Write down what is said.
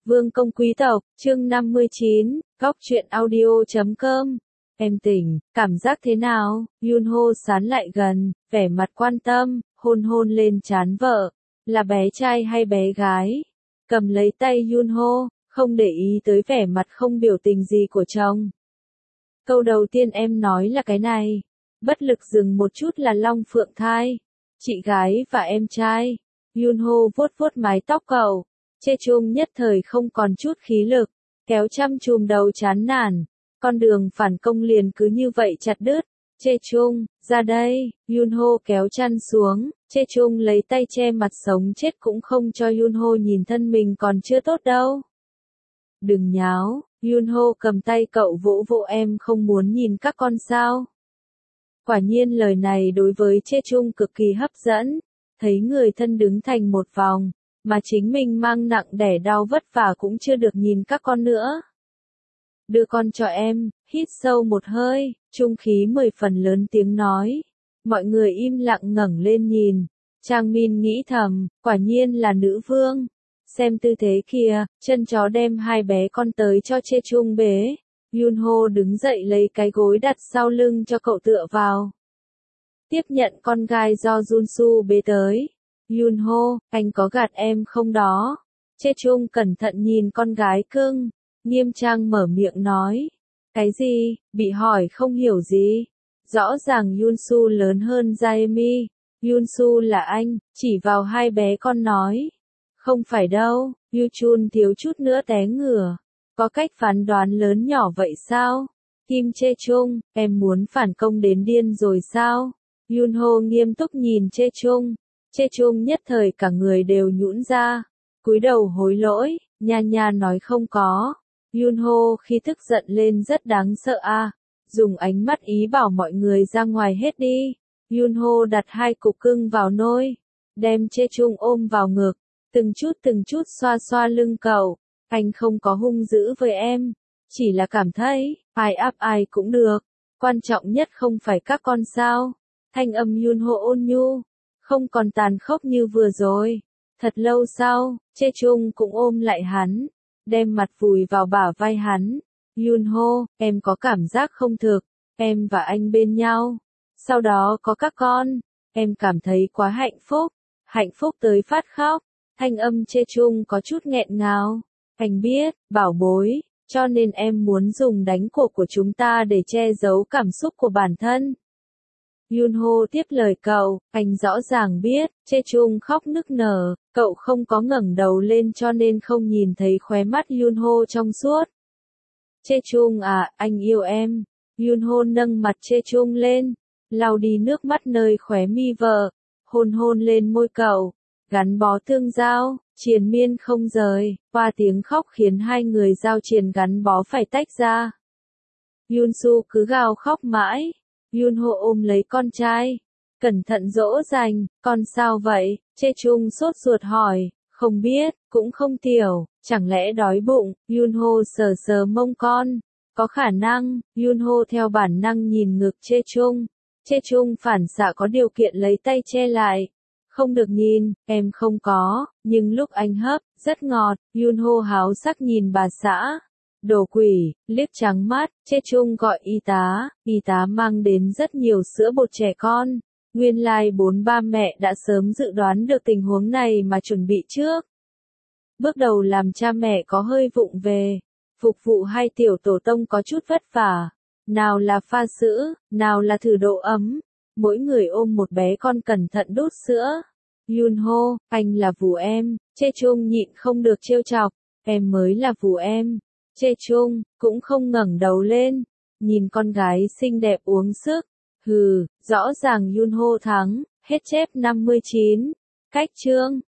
Vương công quý tộc, chương 59, góc truyện audio.com. Em tỉnh, cảm giác thế nào? Yunho sán lại gần, vẻ mặt quan tâm, hôn hôn lên trán vợ. Là bé trai hay bé gái? Cầm lấy tay Yunho, không để ý tới vẻ mặt không biểu tình gì của chồng. Câu đầu tiên em nói là cái này. Bất lực dừng một chút là Long Phượng thai. Chị gái và em trai. Yunho vuốt vuốt mái tóc cậu. Chê Chung nhất thời không còn chút khí lực, kéo chăm chùm đầu chán nản. Con đường phản công liền cứ như vậy chặt đứt. Chê Chung, ra đây. Yunho kéo chăn xuống. Chê Chung lấy tay che mặt sống chết cũng không cho Yunho nhìn thân mình còn chưa tốt đâu. Đừng nháo. Yunho cầm tay cậu vỗ vỗ, em không muốn nhìn các con sao? Quả nhiên lời này đối với Chê Chung cực kỳ hấp dẫn. Thấy người thân đứng thành một vòng, mà chính mình mang nặng đẻ đau vất vả cũng chưa được nhìn các con nữa. Đưa con cho em, hít sâu một hơi, trung khí 10 phần lớn tiếng nói. Mọi người im lặng ngẩng lên nhìn. Trang Min nghĩ thầm, quả nhiên là nữ vương. Xem tư thế kìa, chân chó đem hai bé con tới cho Chê Chung bế. Yunho đứng dậy lấy cái gối đặt sau lưng cho cậu tựa vào. Tiếp nhận con gai do Junsu bế tới. Yunho, anh có gạt em không đó? Chê Chung cẩn thận nhìn con gái cưng, nghiêm trang mở miệng nói. Cái gì? Bị hỏi không hiểu gì. Rõ ràng Yunsu lớn hơn Jaemi. Yunsu là anh, chỉ vào hai bé con nói. Không phải đâu, Yuchun thiếu chút nữa té ngửa. Có cách phán đoán lớn nhỏ vậy sao? Kim Chê Chung, em muốn phản công đến điên rồi sao? Yunho nghiêm túc nhìn Chê Chung. Chê Chung nhất thời cả người đều nhũn ra, cúi đầu hối lỗi, nha nha nói không có. Yunho khi tức giận lên rất đáng sợ a, dùng ánh mắt ý bảo mọi người ra ngoài hết đi. Yunho đặt hai cục cưng vào nôi, đem Chê Chung ôm vào ngực, từng chút xoa xoa lưng cậu. Anh không có hung dữ với em, chỉ là cảm thấy, ai áp ai cũng được, quan trọng nhất không phải các con sao. Thanh âm Yunho ôn nhu, không còn tàn khốc như vừa rồi. Thật lâu sau, Chê Chung cũng ôm lại hắn, đem mặt vùi vào bả vai hắn. Yunho, em có cảm giác không thực, em và anh bên nhau, sau đó có các con, em cảm thấy quá hạnh phúc tới phát khóc. Thanh âm Chê Chung có chút nghẹn ngào. Anh biết, bảo bối, cho nên em muốn dùng đánh cuộc của chúng ta để che giấu cảm xúc của bản thân. Yunho tiếp lời cậu, anh rõ ràng biết. Chê Chung khóc nức nở, cậu không có ngẩng đầu lên cho nên không nhìn thấy khóe mắt Yunho trong suốt. Chê Chung à, anh yêu em. Yunho nâng mặt Chê Chung lên, lau đi nước mắt nơi khóe mi vợ, hôn hôn lên môi cậu, gắn bó tương giao, triền miên không rời. Qua tiếng khóc khiến hai người giao triền gắn bó phải tách ra. Yunsu cứ gào khóc mãi. Yunho ôm lấy con trai, cẩn thận dỗ dành, con sao vậy? Chê Chung sốt ruột hỏi, không biết, cũng không tiểu, chẳng lẽ đói bụng? Yunho sờ sờ mông con, có khả năng. Yunho theo bản năng nhìn ngực Chê Chung. Chê Chung phản xạ có điều kiện lấy tay che lại. Không được nhìn, em không có, nhưng lúc anh hấp, rất ngọt. Yunho háo sắc nhìn bà xã. Đồ quỷ, liếc trắng mắt. Chê Chung gọi y tá mang đến rất nhiều sữa bột trẻ con. Nguyên lai bốn ba mẹ đã sớm dự đoán được tình huống này mà chuẩn bị trước. Bước đầu làm cha mẹ có hơi vụng về, phục vụ hai tiểu tổ tông có chút vất vả. Nào là pha sữa, nào là thử độ ấm. Mỗi người ôm một bé con cẩn thận đút sữa. Yunho, anh là vú em. Chê Chung nhịn không được trêu chọc, em mới là vú em. Chê Chung cũng không ngẩng đầu lên, nhìn con gái xinh đẹp uống sức. Hừ, rõ ràng Yunho thắng. Hết chép 59. Cách chương